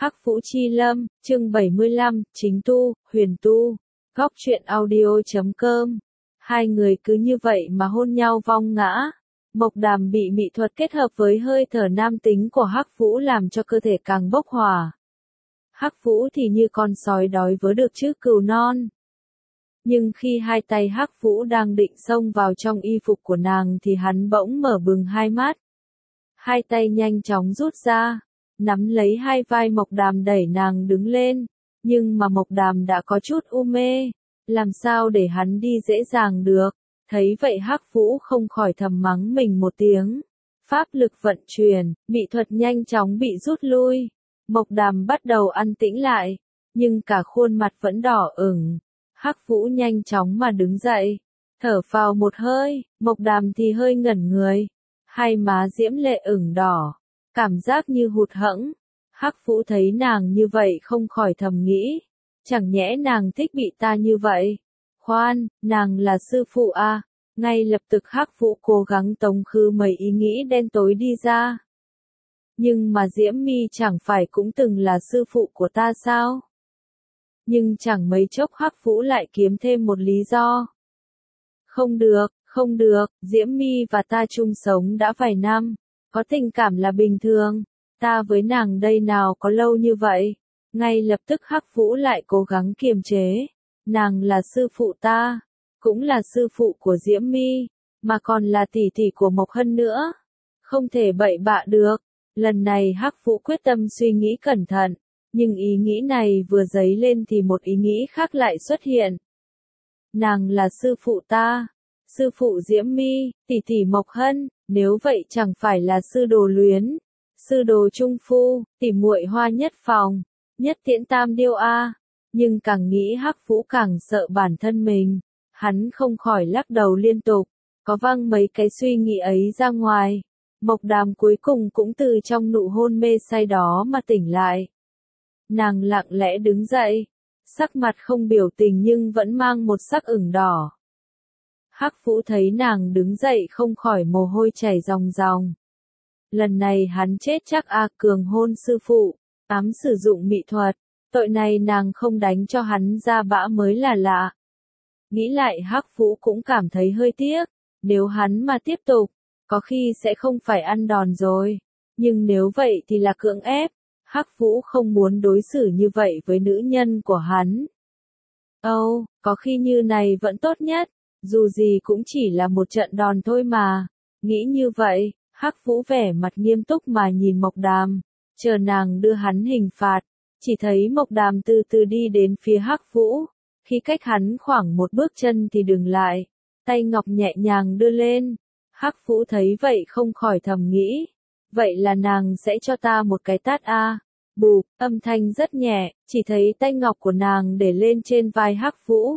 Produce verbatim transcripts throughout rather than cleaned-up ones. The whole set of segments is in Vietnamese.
Hắc Vũ Chi Lâm, chương bảy mươi lăm, chính tu, huyền tu, góc truyện audio chấm com. Hai người cứ như vậy mà hôn nhau vong ngã. Mộc Đàm bị mỹ thuật kết hợp với hơi thở nam tính của Hắc Vũ làm cho cơ thể càng bốc hỏa. Hắc Vũ thì như con sói đói vớ được chứ cừu non. Nhưng khi hai tay Hắc Vũ đang định xông vào trong y phục của nàng thì hắn bỗng mở bừng hai mắt. Hai tay nhanh chóng rút ra, nắm lấy hai vai Mộc Đàm đẩy nàng đứng lên, nhưng mà Mộc Đàm đã có chút u mê, làm sao để hắn đi dễ dàng được. Thấy vậy Hắc Vũ không khỏi thầm mắng mình một tiếng. Pháp lực vận chuyển, mỹ thuật nhanh chóng bị rút lui. Mộc Đàm bắt đầu an tĩnh lại, nhưng cả khuôn mặt vẫn đỏ ửng. Hắc Vũ nhanh chóng mà đứng dậy, thở phào một hơi, Mộc Đàm thì hơi ngẩn người. Hai má diễm lệ ửng đỏ, cảm giác như hụt hẫng. Hắc Vũ thấy nàng như vậy không khỏi thầm nghĩ, chẳng nhẽ nàng thích bị ta như vậy. Khoan, nàng là sư phụ à? Ngay lập tức Hắc Vũ cố gắng tống khứ mấy ý nghĩ đen tối đi ra. Nhưng mà Diễm Mi chẳng phải cũng từng là sư phụ của ta sao? Nhưng chẳng mấy chốc Hắc Vũ lại kiếm thêm một lý do. Không được, không được, Diễm Mi và ta chung sống đã vài năm, có tình cảm là bình thường, ta với nàng đây nào có lâu như vậy. Ngay lập tức Hắc Vũ lại cố gắng kiềm chế, nàng là sư phụ ta, cũng là sư phụ của Diễm Mi, mà còn là tỷ tỷ của Mộc Hân nữa, không thể bậy bạ được. Lần này Hắc Vũ quyết tâm suy nghĩ cẩn thận, nhưng ý nghĩ này vừa dấy lên thì một ý nghĩ khác lại xuất hiện. Nàng là sư phụ ta, sư phụ Diễm Mi, tỷ tỷ Mộc Hân, nếu vậy chẳng phải là sư đồ Luyến, sư đồ Trung Phu, tỷ muội Hoa Nhất Phòng, Nhất Tiễn Tam Điêu a. Nhưng càng nghĩ Hắc Vũ càng sợ bản thân mình, hắn không khỏi lắc đầu liên tục, có văng mấy cái suy nghĩ ấy ra ngoài. Mộc Đàm cuối cùng cũng từ trong nụ hôn mê say đó mà tỉnh lại. Nàng lặng lẽ đứng dậy, sắc mặt không biểu tình nhưng vẫn mang một sắc ửng đỏ. Hắc Vũ thấy nàng đứng dậy không khỏi mồ hôi chảy ròng ròng. Lần này hắn chết chắc a, cường hôn sư phụ, ám sử dụng mỹ thuật, tội này nàng không đánh cho hắn ra bã mới là lạ. Nghĩ lại Hắc Vũ cũng cảm thấy hơi tiếc, nếu hắn mà tiếp tục, có khi sẽ không phải ăn đòn rồi, nhưng nếu vậy thì là cưỡng ép. Hắc Vũ không muốn đối xử như vậy với nữ nhân của hắn. Âu, oh, có khi như này vẫn tốt nhất, dù gì cũng chỉ là một trận đòn thôi mà. Nghĩ như vậy, Hắc Vũ vẻ mặt nghiêm túc mà nhìn Mộc Đàm, chờ nàng đưa hắn hình phạt. Chỉ thấy Mộc Đàm từ từ đi đến phía Hắc Vũ, khi cách hắn khoảng một bước chân thì dừng lại, tay ngọc nhẹ nhàng đưa lên. Hắc Vũ thấy vậy không khỏi thầm nghĩ, vậy là nàng sẽ cho ta một cái tát a. À. Bụp, âm thanh rất nhẹ, chỉ thấy tay ngọc của nàng để lên trên vai Hắc Vũ.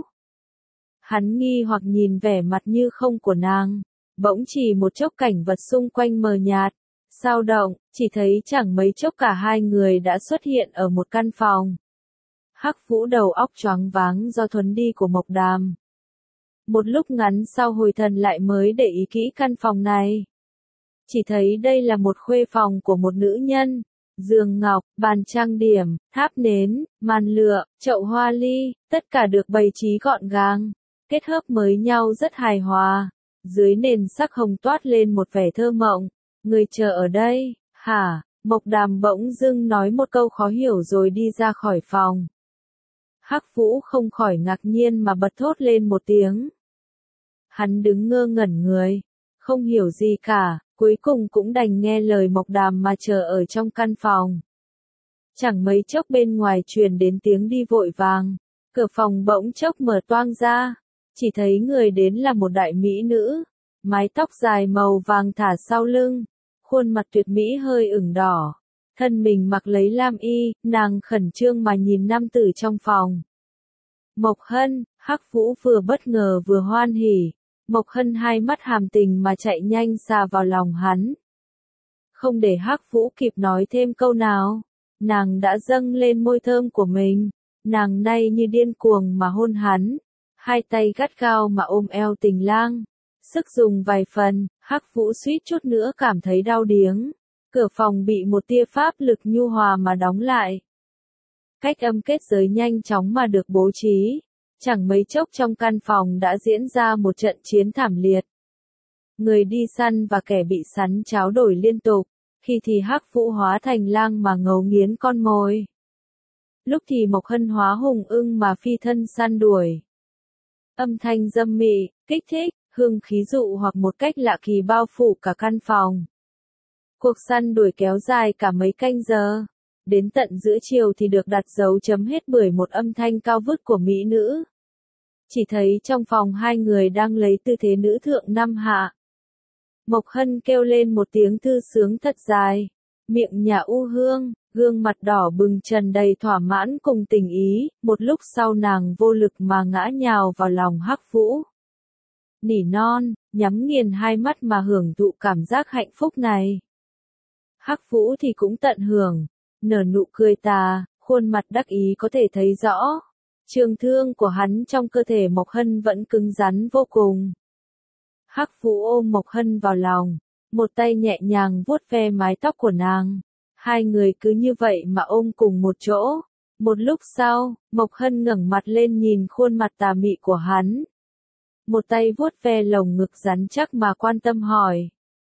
Hắn nghi hoặc nhìn vẻ mặt như không của nàng, bỗng chỉ một chốc cảnh vật xung quanh mờ nhạt, sao động, chỉ thấy chẳng mấy chốc cả hai người đã xuất hiện ở một căn phòng. Hắc Vũ đầu óc choáng váng do thuấn đi của Mộc Đàm. Một lúc ngắn sau hồi thần lại mới để ý kỹ căn phòng này. Chỉ thấy đây là một khuê phòng của một nữ nhân, giường ngọc, bàn trang điểm, tháp nến, màn lựa, chậu hoa ly, tất cả được bày trí gọn gàng, kết hợp với nhau rất hài hòa. Dưới nền sắc hồng toát lên một vẻ thơ mộng. Người chờ ở đây, hả? Mộc Đàm bỗng dưng nói một câu khó hiểu rồi đi ra khỏi phòng. Hắc Vũ không khỏi ngạc nhiên mà bật thốt lên một tiếng. Hắn đứng ngơ ngẩn người, không hiểu gì cả, cuối cùng cũng đành nghe lời Mộc Đàm mà chờ ở trong căn phòng. Chẳng mấy chốc bên ngoài truyền đến tiếng đi vội vàng, cửa phòng bỗng chốc mở toang ra, chỉ thấy người đến là một đại mỹ nữ, mái tóc dài màu vàng thả sau lưng, khuôn mặt tuyệt mỹ hơi ửng đỏ, thân mình mặc lấy lam y, nàng khẩn trương mà nhìn nam tử trong phòng. Mộc Hân, Hắc Vũ vừa bất ngờ vừa hoan hỉ. Mộc Hân hai mắt hàm tình mà chạy nhanh xà vào lòng hắn. Không để Hắc Vũ kịp nói thêm câu nào, nàng đã dâng lên môi thơm của mình, nàng nay như điên cuồng mà hôn hắn, hai tay gắt gao mà ôm eo tình lang. Sức dùng vài phần, Hắc Vũ suýt chút nữa cảm thấy đau điếng. Cửa phòng bị một tia pháp lực nhu hòa mà đóng lại, Cách âm kết giới nhanh chóng mà được bố trí. Chẳng mấy chốc trong căn phòng đã diễn ra một trận chiến thảm liệt. Người đi săn và kẻ bị sắn tráo đổi liên tục, khi thì Hắc Vũ hóa thành lang mà ngấu nghiến con mồi. Lúc thì Mộc Hân hóa hùng ưng mà phi thân săn đuổi. Âm thanh dâm mị, kích thích, hương khí dụ hoặc một cách lạ kỳ bao phủ cả căn phòng. Cuộc săn đuổi kéo dài cả mấy canh giờ. Đến tận giữa chiều thì được đặt dấu chấm hết bởi một âm thanh cao vút của mỹ nữ. Chỉ thấy trong phòng hai người đang lấy tư thế nữ thượng năm hạ. Mộc Hân kêu lên một tiếng thư sướng thật dài, miệng nhà u hương, gương mặt đỏ bừng trần đầy thỏa mãn cùng tình ý, một lúc sau nàng vô lực mà ngã nhào vào lòng Hắc Vũ. Nỉ non, nhắm nghiền hai mắt mà hưởng thụ cảm giác hạnh phúc này. Hắc Vũ thì cũng tận hưởng, nở nụ cười tà, khuôn mặt đắc ý có thể thấy rõ. Trường thương của hắn trong cơ thể Mộc Hân vẫn cứng rắn vô cùng. Hắc Vũ ôm Mộc Hân vào lòng, một tay nhẹ nhàng vuốt ve mái tóc của nàng. Hai người cứ như vậy mà ôm cùng một chỗ. Một lúc sau, Mộc Hân ngẩng mặt lên nhìn khuôn mặt tà mị của hắn. Một tay vuốt ve lồng ngực rắn chắc mà quan tâm hỏi.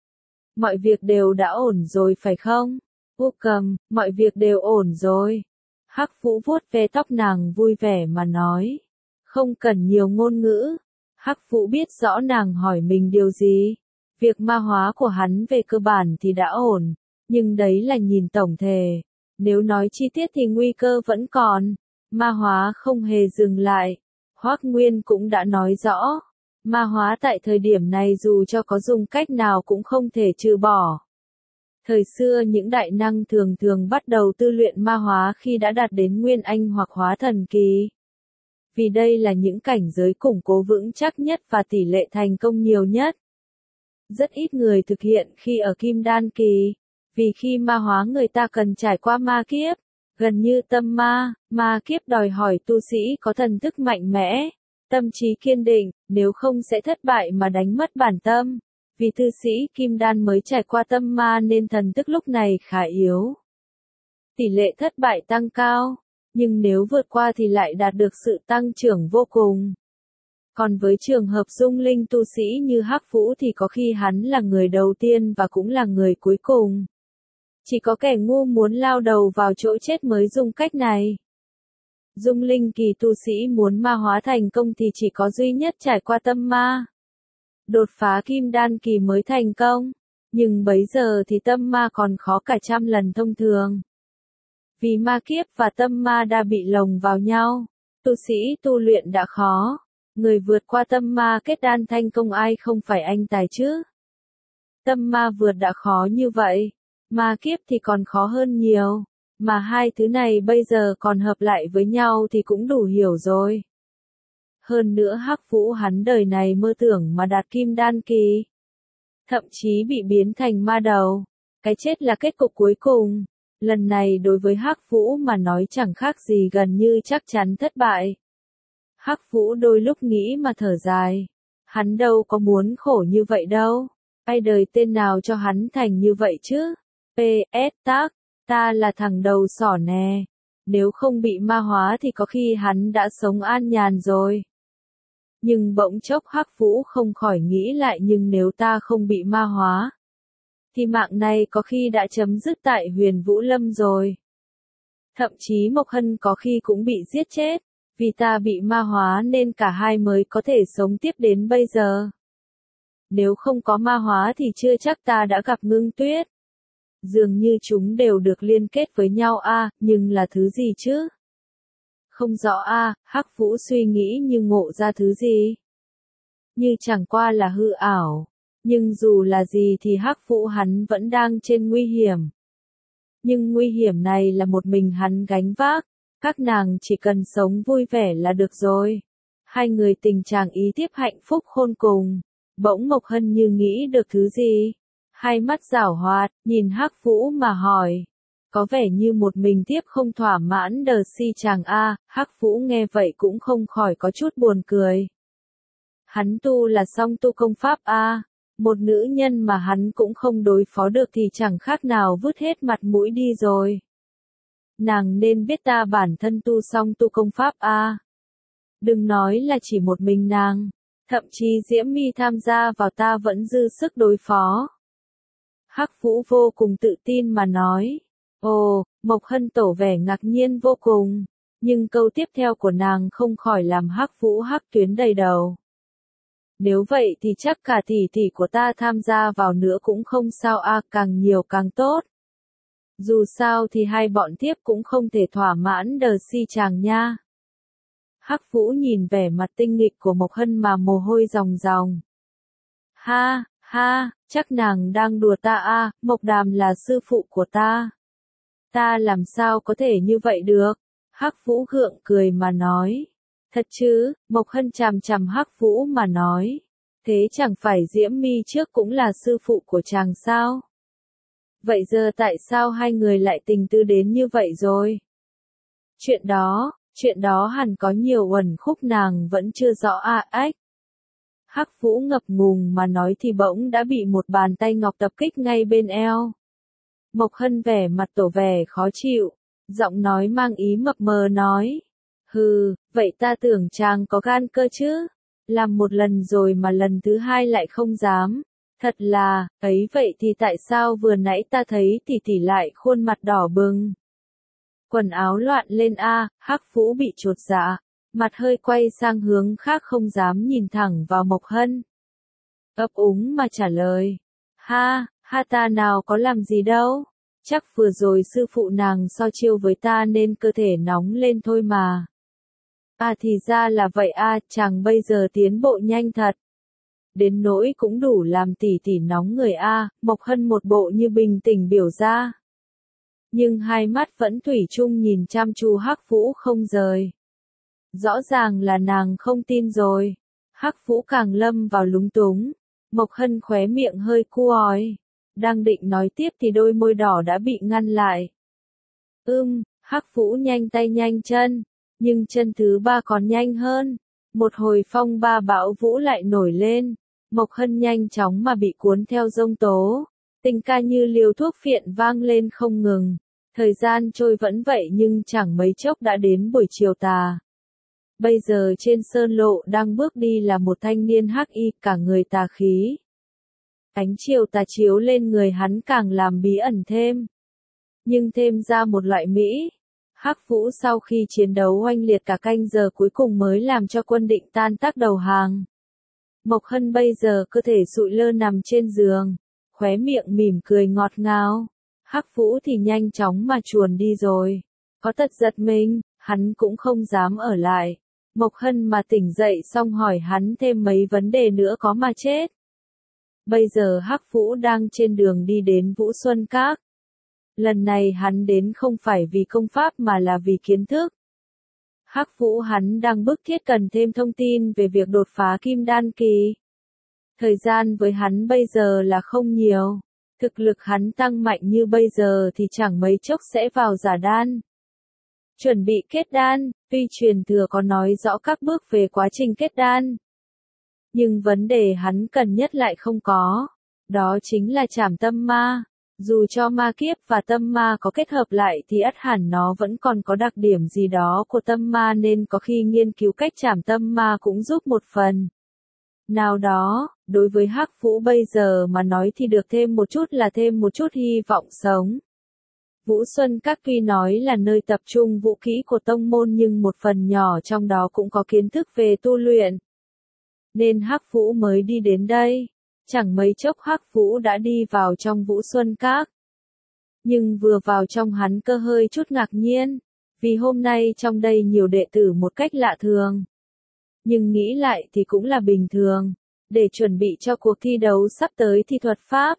Mọi việc đều đã ổn rồi phải không? U Cầm, mọi việc đều ổn rồi. Hắc Vũ vuốt ve tóc nàng vui vẻ mà nói. Không cần nhiều ngôn ngữ. Hắc Vũ biết rõ nàng hỏi mình điều gì. Việc ma hóa của hắn về cơ bản thì đã ổn. Nhưng đấy là nhìn tổng thể. Nếu nói chi tiết thì nguy cơ vẫn còn. Ma hóa không hề dừng lại. Hoắc Nguyên cũng đã nói rõ. Ma hóa tại thời điểm này dù cho có dùng cách nào cũng không thể trừ bỏ. Thời xưa những đại năng thường thường bắt đầu tu luyện ma hóa khi đã đạt đến Nguyên Anh hoặc Hóa Thần Kỳ. Vì đây là những cảnh giới củng cố vững chắc nhất và tỷ lệ thành công nhiều nhất. Rất ít người thực hiện khi ở Kim Đan Kỳ, vì khi ma hóa người ta cần trải qua ma kiếp, gần như tâm ma, ma kiếp đòi hỏi tu sĩ có thần thức mạnh mẽ, tâm trí kiên định, nếu không sẽ thất bại mà đánh mất bản tâm. Vì tu sĩ Kim Đan mới trải qua tâm ma nên thần thức lúc này khá yếu. Tỷ lệ thất bại tăng cao, nhưng nếu vượt qua thì lại đạt được sự tăng trưởng vô cùng. Còn với trường hợp dung linh tu sĩ như Hắc Vũ thì có khi hắn là người đầu tiên và cũng là người cuối cùng. Chỉ có kẻ ngu muốn lao đầu vào chỗ chết mới dùng cách này. Dung linh kỳ tu sĩ muốn ma hóa thành công thì chỉ có duy nhất trải qua tâm ma. Đột phá Kim Đan Kỳ mới thành công, nhưng bấy giờ thì tâm ma còn khó cả trăm lần thông thường. Vì ma kiếp và tâm ma đã bị lồng vào nhau, tu sĩ tu luyện đã khó, người vượt qua tâm ma kết đan thành công ai không phải anh tài chứ. Tâm ma vượt đã khó như vậy, ma kiếp thì còn khó hơn nhiều, mà hai thứ này bây giờ còn hợp lại với nhau thì cũng đủ hiểu rồi. Hơn nữa Hắc Vũ hắn đời này mơ tưởng mà đạt Kim Đan Kỳ. Thậm chí bị biến thành ma đầu. Cái chết là kết cục cuối cùng. Lần này đối với Hắc Vũ mà nói chẳng khác gì gần như chắc chắn thất bại. Hắc Vũ đôi lúc nghĩ mà thở dài. Hắn đâu có muốn khổ như vậy đâu. Ai đời tên nào cho hắn thành như vậy chứ? pê ét tác, ta là thằng đầu sỏ nè. Nếu không bị ma hóa thì có khi hắn đã sống an nhàn rồi. Nhưng bỗng chốc Hắc Vũ không khỏi nghĩ lại nhưng nếu ta không bị ma hóa, thì mạng này có khi đã chấm dứt tại Huyền Vũ Lâm rồi. Thậm chí Mộc Hân có khi cũng bị giết chết, vì ta bị ma hóa nên cả hai mới có thể sống tiếp đến bây giờ. Nếu không có ma hóa thì chưa chắc ta đã gặp Ngưng Tuyết. Dường như chúng đều được liên kết với nhau a, à, nhưng là thứ gì chứ? Không rõ a, à, Hắc Vũ suy nghĩ như ngộ ra thứ gì. Như chẳng qua là hư ảo. Nhưng dù là gì thì Hắc Vũ hắn vẫn đang trên nguy hiểm. Nhưng nguy hiểm này là một mình hắn gánh vác. Các nàng chỉ cần sống vui vẻ là được rồi. Hai người tình trạng ý tiếp hạnh phúc khôn cùng. Bỗng Mộc Hân như nghĩ được thứ gì. Hai mắt giảo hoạt, nhìn Hắc Vũ mà hỏi. Có vẻ như một mình tiếp không thỏa mãn đờ si chàng a, Hắc Vũ nghe vậy cũng không khỏi có chút buồn cười. Hắn tu là song tu công pháp a, một nữ nhân mà hắn cũng không đối phó được thì chẳng khác nào vứt hết mặt mũi đi rồi. nàng nên biết ta bản thân tu song tu công pháp a. Đừng nói là chỉ một mình nàng, thậm chí Diễm My tham gia vào ta vẫn dư sức đối phó. Hắc Vũ vô cùng tự tin mà nói. Ồ, Mộc Hân tỏ vẻ ngạc nhiên vô cùng, nhưng câu tiếp theo của nàng không khỏi làm Hắc Vũ hắc tuyến đầy đầu. Nếu vậy thì chắc cả tỷ tỷ của ta tham gia vào nữa cũng không sao a, càng nhiều càng tốt. Dù sao thì hai bọn tiếp cũng không thể thỏa mãn đờ si chàng nha. Hắc Vũ nhìn vẻ mặt tinh nghịch của Mộc Hân mà mồ hôi ròng ròng. Ha, ha, chắc nàng đang đùa ta a, Mộc Đàm là sư phụ của ta. Ta làm sao có thể như vậy được? Hắc Vũ gượng cười mà nói. Thật chứ? Mộc Hân chằm chằm Hắc Vũ mà nói. Thế chẳng phải Diễm My trước cũng là sư phụ của chàng sao? Vậy giờ tại sao hai người lại tình tư đến như vậy rồi? Chuyện đó, chuyện đó hẳn có nhiều uẩn khúc nàng vẫn chưa rõ a ách. Hắc Vũ ngập ngùng mà nói thì bỗng đã bị một bàn tay ngọc tập kích ngay bên eo. Mộc Hân vẻ mặt tỏ vẻ khó chịu, giọng nói mang ý mập mờ nói. Hừ, vậy ta tưởng chàng có gan cơ chứ? Làm một lần rồi mà lần thứ hai lại không dám. Thật là, ấy vậy thì tại sao vừa nãy ta thấy tỷ tỷ lại khuôn mặt đỏ bừng? Quần áo loạn lên a, Hắc Vũ bị chột dạ, mặt hơi quay sang hướng khác không dám nhìn thẳng vào Mộc Hân. Ấp úng mà trả lời. Ha, ha ta nào có làm gì đâu. Chắc vừa rồi sư phụ nàng so chiêu với ta nên cơ thể nóng lên thôi mà. À thì ra là vậy a, chàng bây giờ tiến bộ nhanh thật. Đến nỗi cũng đủ làm tỷ tỷ nóng người a, Mộc Hân một bộ như bình tĩnh biểu ra. Nhưng hai mắt vẫn thủy chung nhìn chăm chú Hắc Vũ không rời. Rõ ràng là nàng không tin rồi. Hắc Vũ càng lâm vào lúng túng. Mộc Hân khóe miệng hơi cuói. Đang định nói tiếp thì đôi môi đỏ đã bị ngăn lại. Ưm, Hắc Vũ nhanh tay nhanh chân. Nhưng chân thứ ba còn nhanh hơn. Một hồi phong ba bão vũ lại nổi lên. Mộc Hân nhanh chóng mà bị cuốn theo giông tố. Tình ca như liều thuốc phiện vang lên không ngừng. Thời gian trôi vẫn vậy nhưng chẳng mấy chốc đã đến buổi chiều tà. Bây giờ trên sơn lộ đang bước đi là một thanh niên hắc y cả người tà khí. Ánh chiều tà chiếu lên người hắn càng làm bí ẩn thêm. Nhưng thêm ra một loại mỹ. Hắc Vũ sau khi chiến đấu oanh liệt cả canh giờ cuối cùng mới làm cho quân định tan tác đầu hàng. Mộc Hân bây giờ cơ thể sụi lơ nằm trên giường, khóe miệng mỉm cười ngọt ngào. Hắc Vũ thì nhanh chóng mà chuồn đi rồi. Có tật giật mình, hắn cũng không dám ở lại. Mộc Hân mà tỉnh dậy xong hỏi hắn thêm mấy vấn đề nữa có mà chết. Bây giờ Hắc Vũ đang trên đường đi đến Vũ Xuân Các. Lần này hắn đến không phải vì công pháp mà là vì kiến thức. Hắc Vũ hắn đang bức thiết cần thêm thông tin về việc đột phá kim đan kỳ. Thời gian với hắn bây giờ là không nhiều. Thực lực hắn tăng mạnh như bây giờ thì chẳng mấy chốc sẽ vào giả đan. Chuẩn bị kết đan, tuy truyền thừa có nói rõ các bước về quá trình kết đan. Nhưng vấn đề hắn cần nhất lại không có. Đó chính là trảm tâm ma. Dù cho ma kiếp và tâm ma có kết hợp lại thì ắt hẳn nó vẫn còn có đặc điểm gì đó của tâm ma nên có khi nghiên cứu cách trảm tâm ma cũng giúp một phần. Nào đó, đối với Hắc Vũ bây giờ mà nói thì được thêm một chút là thêm một chút hy vọng sống. Vũ Xuân Các tuy nói là nơi tập trung vũ khí của tông môn nhưng một phần nhỏ trong đó cũng có kiến thức về tu luyện. Nên Hắc Vũ mới đi đến đây. Chẳng mấy chốc Hắc Vũ đã đi vào trong Vũ Xuân Các. Nhưng vừa vào trong hắn cơ hơi chút ngạc nhiên, vì hôm nay trong đây nhiều đệ tử một cách lạ thường. Nhưng nghĩ lại thì cũng là bình thường, để chuẩn bị cho cuộc thi đấu sắp tới thi thuật pháp.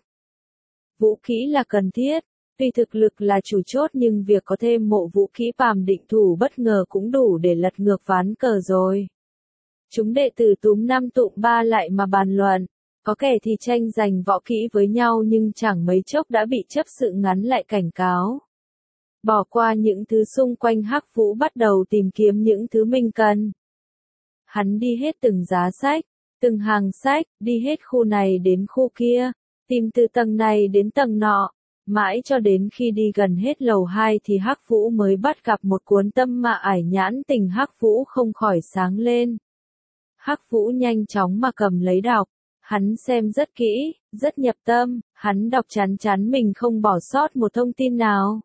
Vũ khí là cần thiết, tuy thực lực là chủ chốt nhưng việc có thêm mộ vũ khí phàm định thủ bất ngờ cũng đủ để lật ngược ván cờ rồi. Chúng đệ tử túm năm tụm ba lại mà bàn luận. Có kẻ thì tranh giành võ kỹ với nhau nhưng chẳng mấy chốc đã bị chấp sự ngắn lại cảnh cáo. Bỏ qua những thứ xung quanh Hắc Vũ bắt đầu tìm kiếm những thứ mình cần. Hắn đi hết từng giá sách, từng hàng sách, đi hết khu này đến khu kia, tìm từ tầng này đến tầng nọ. Mãi cho đến khi đi gần hết lầu hai thì Hắc Vũ mới bắt gặp một cuốn Tâm Ma Ải nhãn tình, Hắc Vũ không khỏi sáng lên. Hắc Vũ nhanh chóng mà cầm lấy đọc, hắn xem rất kỹ, rất nhập tâm, hắn đọc chắn chắn mình không bỏ sót một thông tin nào.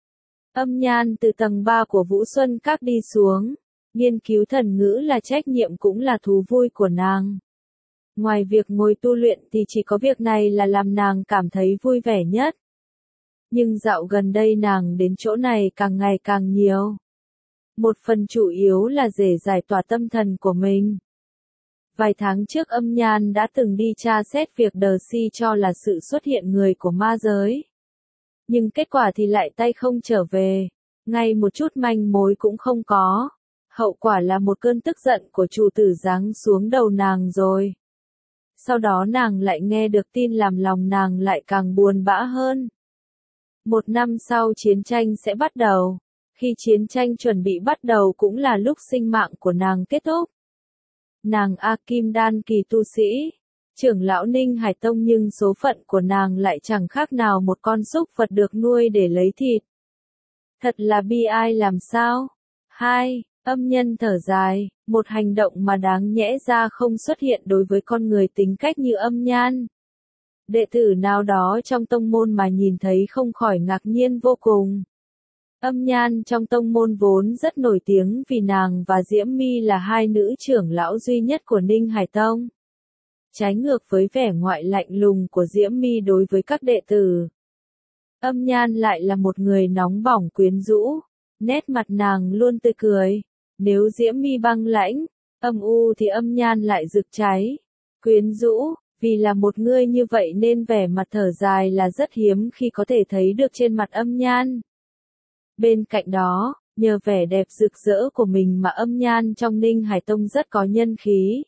Âm Nhan từ tầng ba của Vũ Xuân Các đi xuống, nghiên cứu thần ngữ là trách nhiệm cũng là thú vui của nàng. Ngoài việc ngồi tu luyện thì chỉ có việc này là làm nàng cảm thấy vui vẻ nhất. Nhưng dạo gần đây nàng đến chỗ này càng ngày càng nhiều. Một phần chủ yếu là để giải tỏa tâm thần của mình. Vài tháng trước Âm Nhan đã từng đi tra xét việc Darcy cho là sự xuất hiện người của ma giới. Nhưng kết quả thì lại tay không trở về, ngay một chút manh mối cũng không có. Hậu quả là một cơn tức giận của chủ tử giáng xuống đầu nàng rồi. Sau đó nàng lại nghe được tin làm lòng nàng lại càng buồn bã hơn. Một năm sau chiến tranh sẽ bắt đầu. Khi chiến tranh chuẩn bị bắt đầu cũng là lúc sinh mạng của nàng kết thúc. Nàng A Kim Đan kỳ tu sĩ, trưởng lão Ninh Hải Tông, nhưng số phận của nàng lại chẳng khác nào một con súc vật được nuôi để lấy thịt. Thật là bi ai làm sao? Hai, Âm Nhân thở dài, một hành động mà đáng nhẽ ra không xuất hiện đối với con người tính cách như Âm Nhan. Đệ tử nào đó trong tông môn mà nhìn thấy không khỏi ngạc nhiên vô cùng. Âm Nhan trong tông môn vốn rất nổi tiếng vì nàng và Diễm My là hai nữ trưởng lão duy nhất của Ninh Hải Tông. Trái ngược với vẻ ngoại lạnh lùng của Diễm My đối với các đệ tử, Âm Nhan lại là một người nóng bỏng quyến rũ, nét mặt nàng luôn tươi cười. Nếu Diễm My băng lãnh, âm u thì Âm Nhan lại rực cháy, quyến rũ. Vì là một người như vậy nên vẻ mặt thở dài là rất hiếm khi có thể thấy được trên mặt Âm Nhan. Bên cạnh đó, nhờ vẻ đẹp rực rỡ của mình mà Âm Nhan trong Ninh Hải Tông rất có nhân khí.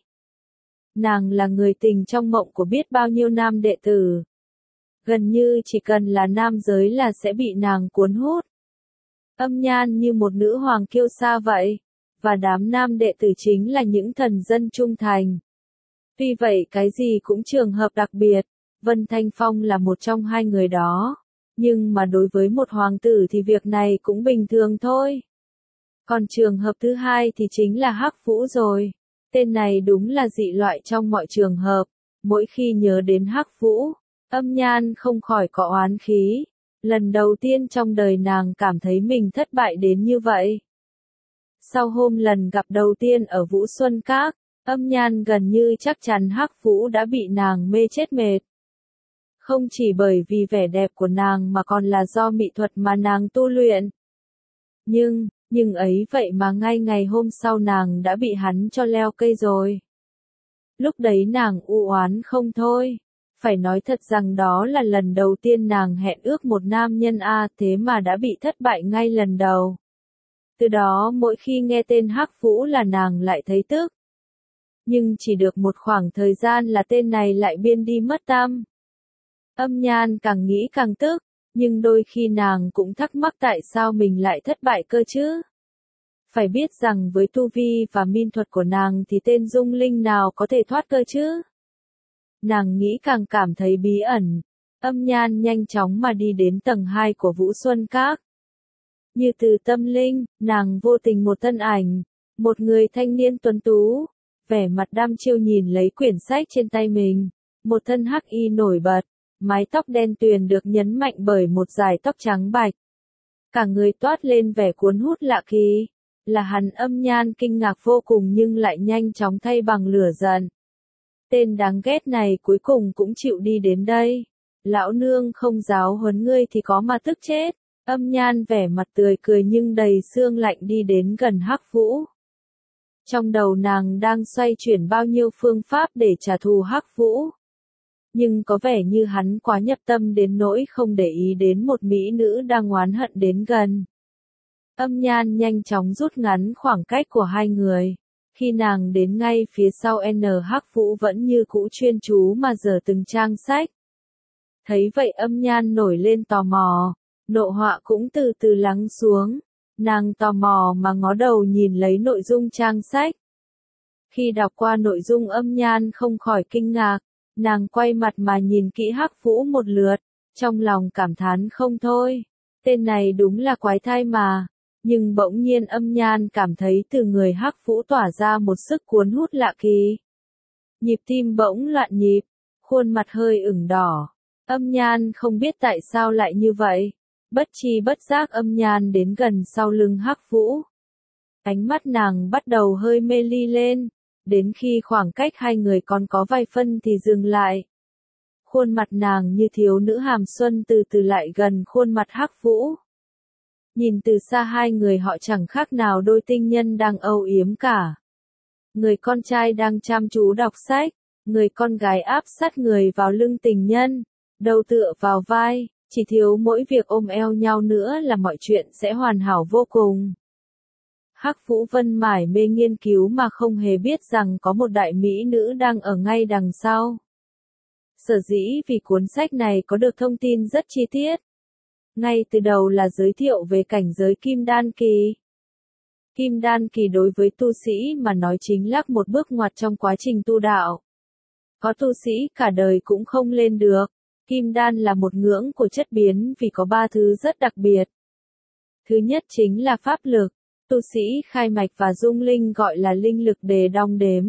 Nàng là người tình trong mộng của biết bao nhiêu nam đệ tử. Gần như chỉ cần là nam giới là sẽ bị nàng cuốn hút. Âm Nhan như một nữ hoàng kiêu sa vậy, và đám nam đệ tử chính là những thần dân trung thành. Tuy vậy cái gì cũng trường hợp đặc biệt, Vân Thanh Phong là một trong hai người đó. Nhưng mà đối với một hoàng tử thì việc này cũng bình thường thôi. Còn trường hợp thứ hai thì chính là Hắc Vũ rồi. Tên này đúng là dị loại trong mọi trường hợp. Mỗi khi nhớ đến Hắc Vũ, Âm Nhan không khỏi có oán khí. Lần đầu tiên trong đời nàng cảm thấy mình thất bại đến như vậy. Sau hôm lần gặp đầu tiên ở Vũ Xuân Các, Âm Nhan gần như chắc chắn Hắc Vũ đã bị nàng mê chết mệt. Không chỉ bởi vì vẻ đẹp của nàng mà còn là do mỹ thuật mà nàng tu luyện. Nhưng, nhưng ấy vậy mà ngay ngày hôm sau nàng đã bị hắn cho leo cây rồi. Lúc đấy nàng u oán không thôi. Phải nói thật rằng đó là lần đầu tiên nàng hẹn ước một nam nhân A, thế mà đã bị thất bại ngay lần đầu. Từ đó mỗi khi nghe tên Hắc Vũ là nàng lại thấy tức. Nhưng chỉ được một khoảng thời gian là tên này lại biên đi mất tăm. Âm Nhan càng nghĩ càng tức, nhưng đôi khi nàng cũng thắc mắc tại sao mình lại thất bại cơ chứ. Phải biết rằng với tu vi và minh thuật của nàng thì tên Dung Linh nào có thể thoát cơ chứ. Nàng nghĩ càng cảm thấy bí ẩn. Âm Nhan nhanh chóng mà đi đến tầng hai của Vũ Xuân Các. Như từ tâm linh, nàng vô tình một thân ảnh, một người thanh niên tuấn tú, vẻ mặt đăm chiêu nhìn lấy quyển sách trên tay mình, một thân hắc y nổi bật, mái tóc đen tuyền được nhấn mạnh bởi một dải tóc trắng bạch. Cả người toát lên vẻ cuốn hút lạ kỳ, là hắn. Âm Nhan kinh ngạc vô cùng nhưng lại nhanh chóng thay bằng lửa giận. Tên đáng ghét này cuối cùng cũng chịu đi đến đây. Lão nương không giáo huấn ngươi thì có mà tức chết. Âm Nhan vẻ mặt tươi cười nhưng đầy sương lạnh đi đến gần Hắc Vũ. Trong đầu nàng đang xoay chuyển bao nhiêu phương pháp để trả thù Hắc Vũ. Nhưng có vẻ như hắn quá nhập tâm đến nỗi không để ý đến một mỹ nữ đang oán hận đến gần. Âm Nhan nhanh chóng rút ngắn khoảng cách của hai người. Khi nàng đến ngay phía sau N, Hắc Vũ vẫn như cũ chuyên chú mà giở từng trang sách. Thấy vậy Âm Nhan nổi lên tò mò, nộ họa cũng từ từ lắng xuống. Nàng tò mò mà ngó đầu nhìn lấy nội dung trang sách. Khi đọc qua nội dung Âm Nhan không khỏi kinh ngạc, nàng quay mặt mà nhìn kỹ Hắc Vũ một lượt, trong lòng cảm thán không thôi. Tên này đúng là quái thai mà. Nhưng bỗng nhiên Âm Nhan cảm thấy từ người Hắc Vũ tỏa ra một sức cuốn hút lạ kỳ. Nhịp tim bỗng loạn nhịp, khuôn mặt hơi ửng đỏ. Âm Nhan không biết tại sao lại như vậy. Bất tri bất giác Âm Nhan đến gần sau lưng Hắc Vũ. Ánh mắt nàng bắt đầu hơi mê ly lên, đến khi khoảng cách hai người còn có vài phân thì dừng lại. Khuôn mặt nàng như thiếu nữ hàm xuân từ từ lại gần khuôn mặt Hắc Vũ. Nhìn từ xa hai người họ chẳng khác nào đôi tinh nhân đang âu yếm cả. Người con trai đang chăm chú đọc sách, người con gái áp sát người vào lưng tình nhân, đầu tựa vào vai, chỉ thiếu mỗi việc ôm eo nhau nữa là mọi chuyện sẽ hoàn hảo vô cùng. Hắc Vũ Vân mải mê nghiên cứu mà không hề biết rằng có một đại mỹ nữ đang ở ngay đằng sau. Sở dĩ vì cuốn sách này có được thông tin rất chi tiết. Ngay từ đầu là giới thiệu về cảnh giới Kim Đan Kỳ. Kim Đan Kỳ đối với tu sĩ mà nói chính là một bước ngoặt trong quá trình tu đạo. Có tu sĩ cả đời cũng không lên được. Kim Đan là một ngưỡng của chất biến vì có ba thứ rất đặc biệt. Thứ nhất chính là pháp lực. Tu sĩ khai mạch và dung linh gọi là linh lực để đong đếm.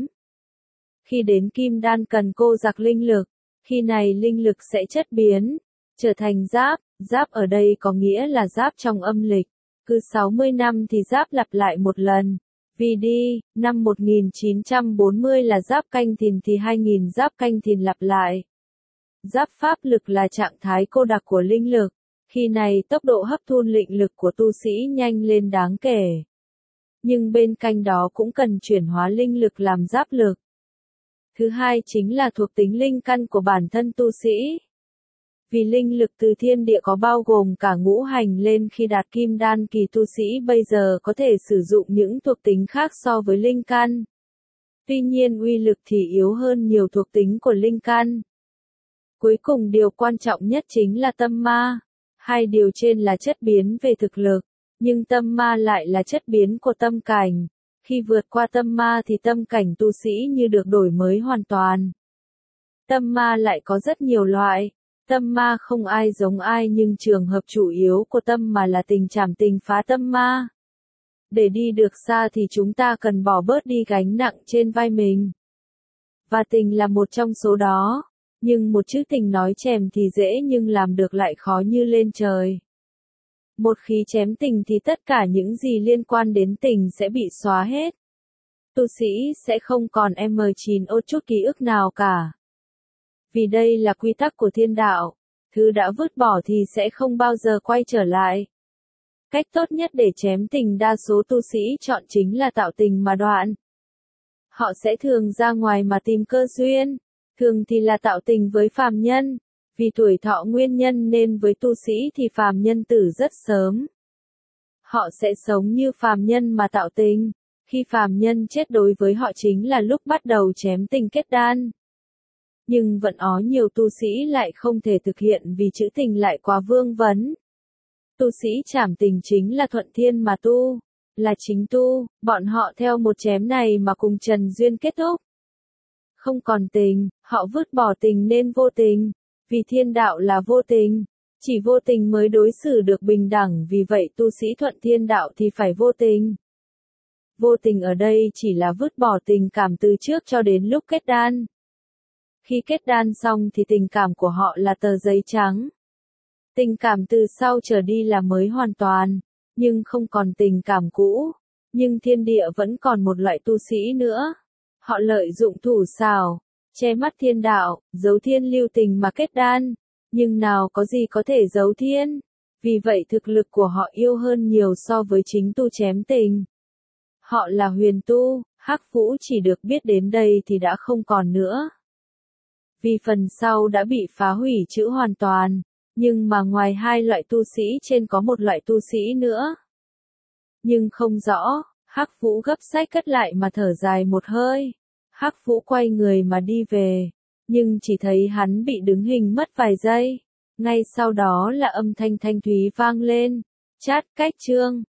Khi đến Kim Đan cần cô giặc linh lực, khi này linh lực sẽ chất biến, trở thành giáp. Giáp ở đây có nghĩa là giáp trong âm lịch. Cứ sáu mươi năm thì giáp lặp lại một lần. Vì đi, năm một nghìn chín trăm bốn mươi là giáp Canh Thìn thì hai nghìn giáp Canh Thìn lặp lại. Giáp pháp lực là trạng thái cô đặc của linh lực. Khi này tốc độ hấp thu linh lực của tu sĩ nhanh lên đáng kể. Nhưng bên cạnh đó cũng cần chuyển hóa linh lực làm giáp lực. Thứ hai chính là thuộc tính linh căn của bản thân tu sĩ. Vì linh lực từ thiên địa có bao gồm cả ngũ hành lên khi đạt Kim Đan Kỳ tu sĩ bây giờ có thể sử dụng những thuộc tính khác so với linh căn. Tuy nhiên uy lực thì yếu hơn nhiều thuộc tính của linh căn. Cuối cùng điều quan trọng nhất chính là tâm ma. Hai điều trên là chất biến về thực lực, nhưng tâm ma lại là chất biến của tâm cảnh. Khi vượt qua tâm ma thì tâm cảnh tu sĩ như được đổi mới hoàn toàn. Tâm ma lại có rất nhiều loại. Tâm ma không ai giống ai nhưng trường hợp chủ yếu của tâm mà là tình trảm tình phá tâm ma. Để đi được xa thì chúng ta cần bỏ bớt đi gánh nặng trên vai mình. Và tình là một trong số đó. Nhưng một chữ tình nói chèm thì dễ nhưng làm được lại khó như lên trời. Một khi chém tình thì tất cả những gì liên quan đến tình sẽ bị xóa hết. Tu sĩ sẽ không còn em chín ô chút ký ức nào cả. Vì đây là quy tắc của thiên đạo, thứ đã vứt bỏ thì sẽ không bao giờ quay trở lại. Cách tốt nhất để chém tình đa số tu sĩ chọn chính là tạo tình mà đoạn. Họ sẽ thường ra ngoài mà tìm cơ duyên, thường thì là tạo tình với phàm nhân, vì tuổi thọ nguyên nhân nên với tu sĩ thì phàm nhân tử rất sớm. Họ sẽ sống như phàm nhân mà tạo tình, khi phàm nhân chết đối với họ chính là lúc bắt đầu chém tình kết đan. Nhưng vẫn có nhiều tu sĩ lại không thể thực hiện vì chữ tình lại quá vương vấn. Tu sĩ trảm tình chính là thuận thiên mà tu, là chính tu, bọn họ theo một chém này mà cùng trần duyên kết thúc. Không còn tình, họ vứt bỏ tình nên vô tình, vì thiên đạo là vô tình, chỉ vô tình mới đối xử được bình đẳng vì vậy tu sĩ thuận thiên đạo thì phải vô tình. Vô tình ở đây chỉ là vứt bỏ tình cảm từ trước cho đến lúc kết đan. Khi kết đan xong thì tình cảm của họ là tờ giấy trắng. Tình cảm từ sau trở đi là mới hoàn toàn, nhưng không còn tình cảm cũ. Nhưng thiên địa vẫn còn một loại tu sĩ nữa. Họ lợi dụng thủ xảo, che mắt thiên đạo, giấu thiên lưu tình mà kết đan. Nhưng nào có gì có thể giấu thiên. Vì vậy thực lực của họ yêu hơn nhiều so với chính tu chém tình. Họ là huyền tu, Hắc Vũ chỉ được biết đến đây thì đã không còn nữa. Vì phần sau đã bị phá hủy chữ hoàn toàn, nhưng mà ngoài hai loại tu sĩ trên có một loại tu sĩ nữa. Nhưng không rõ, Hắc Vũ gấp sách cất lại mà thở dài một hơi. Hắc Vũ quay người mà đi về, nhưng chỉ thấy hắn bị đứng hình mất vài giây. Ngay sau đó là âm thanh thanh thúy vang lên, chát cách chương.